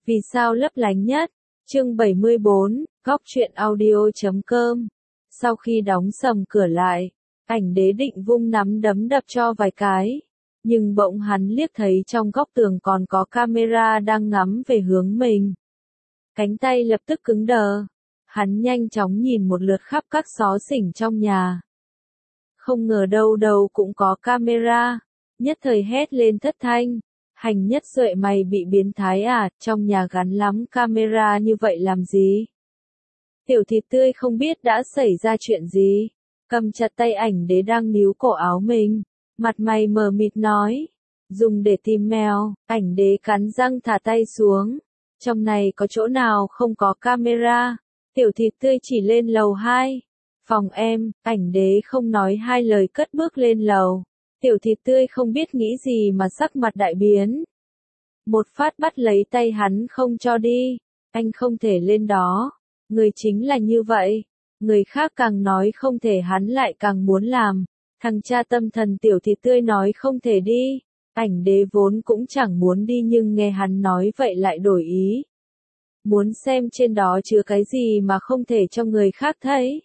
Vì sao lấp lánh nhất? Chương 74, Góc truyện audio.com. Sau khi đóng sầm cửa lại, Ảnh Đế định vung nắm đấm đập cho vài cái, nhưng bỗng hắn liếc thấy trong góc tường còn có camera đang ngắm về hướng mình. Cánh tay lập tức cứng đờ. Hắn nhanh chóng nhìn một lượt khắp các xó xỉnh trong nhà. Không ngờ đâu đâu cũng có camera, nhất thời hét lên thất thanh. Hành Nhất Duệ, mày bị biến thái à, trong nhà gắn lắm camera như vậy làm gì? Tiểu Thịt Tươi không biết đã xảy ra chuyện gì, cầm chặt tay Ảnh Đế đang níu cổ áo mình, mặt mày mờ mịt nói, dùng để tìm mèo. Ảnh Đế cắn răng thả tay xuống, trong này có chỗ nào không có camera? Tiểu Thịt Tươi chỉ lên lầu 2, phòng em. Ảnh Đế không nói hai lời cất bước lên lầu. Tiểu Thịt Tươi không biết nghĩ gì mà sắc mặt đại biến. Một phát bắt lấy tay hắn không cho đi. Anh không thể lên đó. Người chính là như vậy. Người khác càng nói không thể hắn lại càng muốn làm. Thằng cha tâm thần Tiểu Thịt Tươi nói không thể đi. Ảnh Đế vốn cũng chẳng muốn đi nhưng nghe hắn nói vậy lại đổi ý. Muốn xem trên đó chứa cái gì mà không thể cho người khác thấy.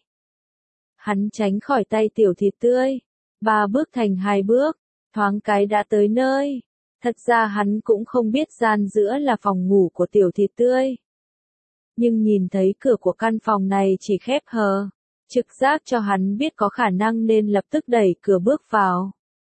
Hắn tránh khỏi tay Tiểu Thịt Tươi. 3 bước thành 2 bước, thoáng cái đã tới nơi. Thật ra hắn cũng không biết gian giữa là phòng ngủ của Tiểu Thịt Tươi. Nhưng nhìn thấy cửa của căn phòng này chỉ khép hờ, trực giác cho hắn biết có khả năng nên lập tức đẩy cửa bước vào.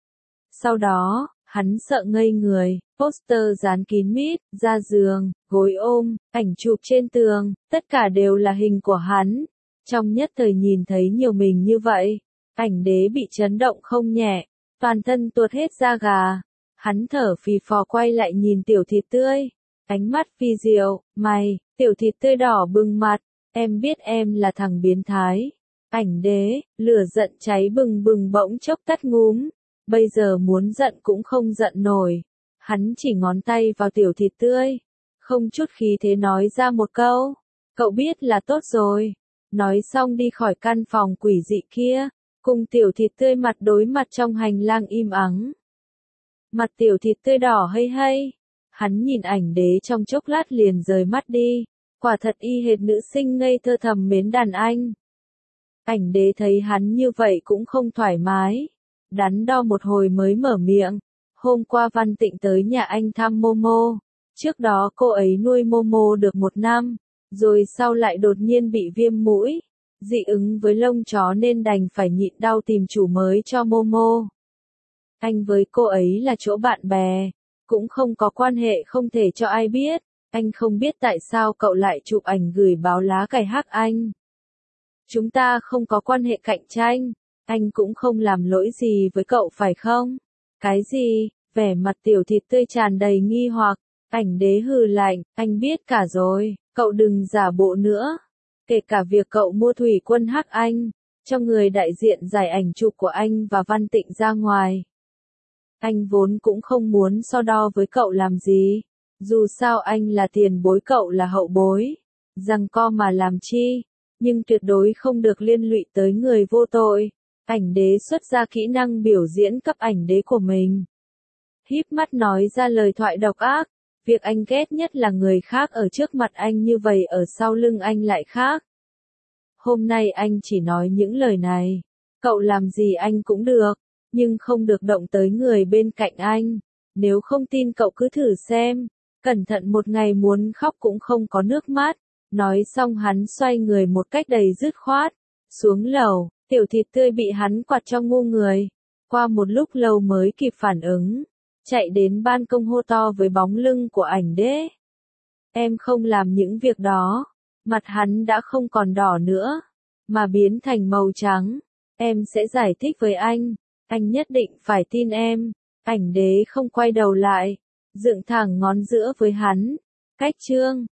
Sau đó, hắn sợ ngây người, poster dán kín mít, ra giường, gối ôm, ảnh chụp trên tường, tất cả đều là hình của hắn. Trong nhất thời nhìn thấy nhiều mình như vậy, Ảnh Đế bị chấn động không nhẹ, toàn thân tuột hết da gà. Hắn thở phì phò quay lại nhìn Tiểu Thịt Tươi, ánh mắt phi diệu, mày. Tiểu Thịt Tươi đỏ bừng mặt, em biết em là thằng biến thái. Ảnh Đế, lửa giận cháy bừng bừng bỗng chốc tắt ngúm, bây giờ muốn giận cũng không giận nổi. Hắn chỉ ngón tay vào Tiểu Thịt Tươi, không chút khí thế nói ra một câu, cậu biết là tốt rồi. Nói xong đi khỏi căn phòng quỷ dị kia, cùng Tiểu Thịt Tươi mặt đối mặt trong hành lang im ắng. Mặt Tiểu Thịt Tươi đỏ hây hây, hắn nhìn Ảnh Đế trong chốc lát liền rời mắt đi, quả thật y hệt nữ sinh ngây thơ thầm mến đàn anh. Ảnh Đế thấy hắn như vậy cũng không thoải mái, đắn đo một hồi mới mở miệng, hôm qua Văn Tịnh tới nhà anh thăm Momo, trước đó cô ấy nuôi Momo được 1 năm, rồi sau lại đột nhiên bị viêm mũi, dị ứng với lông chó nên đành phải nhịn đau tìm chủ mới cho Momo. Anh với cô ấy là chỗ bạn bè, cũng không có quan hệ không thể cho ai biết. Anh không biết tại sao cậu lại chụp ảnh gửi báo lá cải hắc anh. Chúng ta không có quan hệ cạnh tranh, anh cũng không làm lỗi gì với cậu phải không? Cái gì? Vẻ mặt Tiểu Thịt Tươi tràn đầy nghi hoặc. Ảnh Đế hừ lạnh, anh biết cả rồi, cậu đừng giả bộ nữa. Kể cả việc cậu mua thủy quân hắc anh, cho người đại diện giải ảnh chụp của anh và Văn Tịnh ra ngoài. Anh vốn cũng không muốn so đo với cậu làm gì. Dù sao anh là tiền bối, cậu là hậu bối. Giằng co mà làm chi, nhưng tuyệt đối không được liên lụy tới người vô tội. Ảnh Đế xuất ra kỹ năng biểu diễn cấp Ảnh Đế của mình. Híp mắt nói ra lời thoại độc ác. Việc anh ghét nhất là người khác ở trước mặt anh như vậy ở sau lưng anh lại khác. Hôm nay anh chỉ nói những lời này. Cậu làm gì anh cũng được, nhưng không được động tới người bên cạnh anh. Nếu không tin cậu cứ thử xem. Cẩn thận một ngày muốn khóc cũng không có nước mắt. Nói xong hắn xoay người một cách đầy dứt khoát. Xuống lầu, Tiểu Thịt Tươi bị hắn quạt cho ngu người. Qua một lúc lâu mới kịp phản ứng. Chạy đến ban công hô to với bóng lưng của Ảnh Đế. Em không làm những việc đó. Mặt hắn đã không còn đỏ nữa, mà biến thành màu trắng. Em sẽ giải thích với anh nhất định phải tin em. Ảnh Đế không quay đầu lại, dựng thẳng ngón giữa với hắn. Cách chương